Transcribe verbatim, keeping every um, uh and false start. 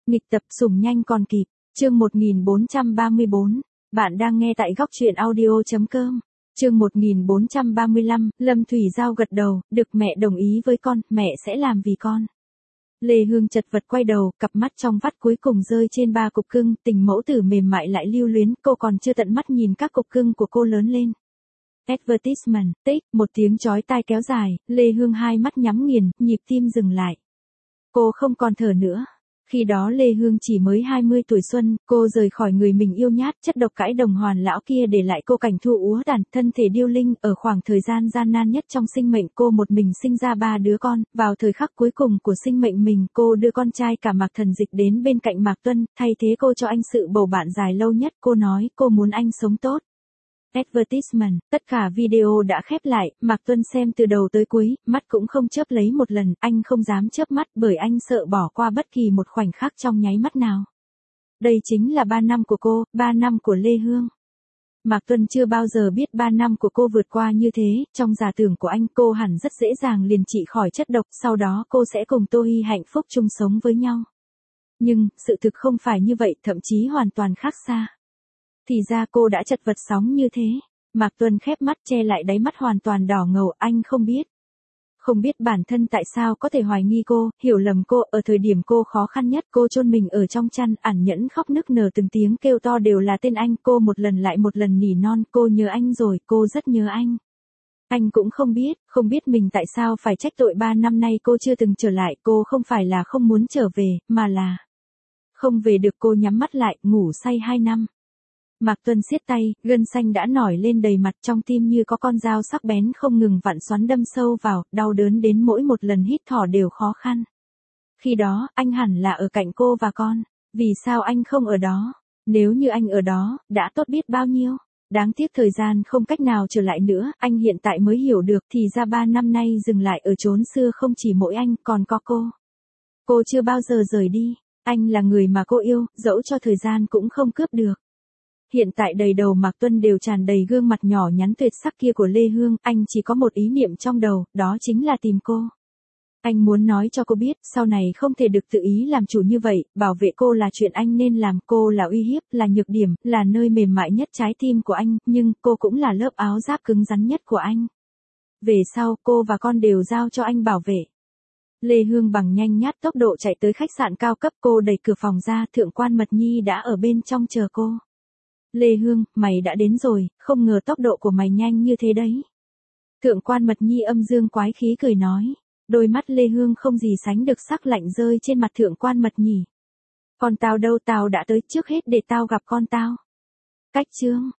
Nghịch tập sủng nhanh còn kịp, chương một nghìn bốn trăm ba mươi bốn. Bạn đang nghe tại góc truyện audio chấm com. Chương một nghìn bốn trăm ba mươi lăm, Lâm Thủy Giao gật đầu, được mẹ đồng ý với con, mẹ sẽ làm vì con. Lê Hương chật vật quay đầu, cặp mắt trong vắt cuối cùng rơi trên ba cục cưng, tình mẫu tử mềm mại lại lưu luyến, cô còn chưa tận mắt nhìn các cục cưng của cô lớn lên. Advertisement, tích, một tiếng chói tai kéo dài, Lê Hương hai mắt nhắm nghiền, nhịp tim dừng lại. Cô không còn thở nữa. Khi đó Lê Hương chỉ mới hai mươi tuổi xuân, cô rời khỏi người mình yêu nhát, chất độc cãi đồng hoàn lão kia để lại cô cảnh thu úa tàn, thân thể điêu linh, ở khoảng thời gian gian nan nhất trong sinh mệnh cô một mình sinh ra ba đứa con, vào thời khắc cuối cùng của sinh mệnh mình cô đưa con trai cả Mạc Thần Dịch đến bên cạnh Mạc Tuân, thay thế cô cho anh sự bầu bạn dài lâu nhất, cô nói cô muốn anh sống tốt. Advertisement, tất cả video đã khép lại, Mạc Tuân xem từ đầu tới cuối, mắt cũng không chớp lấy một lần, anh không dám chớp mắt bởi anh sợ bỏ qua bất kỳ một khoảnh khắc trong nháy mắt nào. Đây chính là ba năm của cô, ba năm của Lê Hương. Mạc Tuân chưa bao giờ biết ba năm của cô vượt qua như thế, trong giả tưởng của anh cô hẳn rất dễ dàng liền trị khỏi chất độc, sau đó cô sẽ cùng Tô Hi hạnh phúc chung sống với nhau. Nhưng, sự thực không phải như vậy, thậm chí hoàn toàn khác xa. Thì ra cô đã chật vật sống như thế. Mạc Tuân khép mắt che lại đáy mắt hoàn toàn đỏ ngầu, anh không biết. Không biết bản thân tại sao có thể hoài nghi cô, hiểu lầm cô, ở thời điểm cô khó khăn nhất, cô chôn mình ở trong chăn, ẩn nhẫn khóc nức nở từng tiếng kêu to đều là tên anh, cô một lần lại một lần nỉ non, cô nhớ anh rồi, cô rất nhớ anh. Anh cũng không biết, không biết mình tại sao phải trách tội ba năm nay cô chưa từng trở lại, cô không phải là không muốn trở về, mà là không về được. Cô nhắm mắt lại, ngủ say hai năm. Mạc Tuân siết tay, gân xanh đã nổi lên đầy mặt, trong tim như có con dao sắc bén không ngừng vặn xoắn đâm sâu vào, đau đớn đến mỗi một lần hít thở đều khó khăn. Khi đó, anh hẳn là ở cạnh cô và con. Vì sao anh không ở đó? Nếu như anh ở đó, đã tốt biết bao nhiêu. Đáng tiếc thời gian không cách nào trở lại nữa, anh hiện tại mới hiểu được thì ra ba năm nay dừng lại ở chốn xưa không chỉ mỗi anh, còn có cô. Cô chưa bao giờ rời đi, anh là người mà cô yêu, dẫu cho thời gian cũng không cướp được. Hiện tại đầy đầu Mạc Tuân đều tràn đầy gương mặt nhỏ nhắn tuyệt sắc kia của Lê Hương, anh chỉ có một ý niệm trong đầu, đó chính là tìm cô. Anh muốn nói cho cô biết, sau này không thể được tự ý làm chủ như vậy, bảo vệ cô là chuyện anh nên làm, cô là uy hiếp, là nhược điểm, là nơi mềm mại nhất trái tim của anh, nhưng cô cũng là lớp áo giáp cứng rắn nhất của anh. Về sau, cô và con đều giao cho anh bảo vệ. Lê Hương bằng nhanh nhát tốc độ chạy tới khách sạn cao cấp, cô đẩy cửa phòng ra, Thượng quan Mật Nhi đã ở bên trong chờ cô. Lê Hương, mày đã đến rồi, không ngờ tốc độ của mày nhanh như thế đấy. Thượng quan Mật Nhi âm dương quái khí cười nói. Đôi mắt Lê Hương không gì sánh được sắc lạnh rơi trên mặt Thượng quan Mật Nhi. Còn tao đâu, tao đã tới trước hết để tao gặp con tao. Cách chương.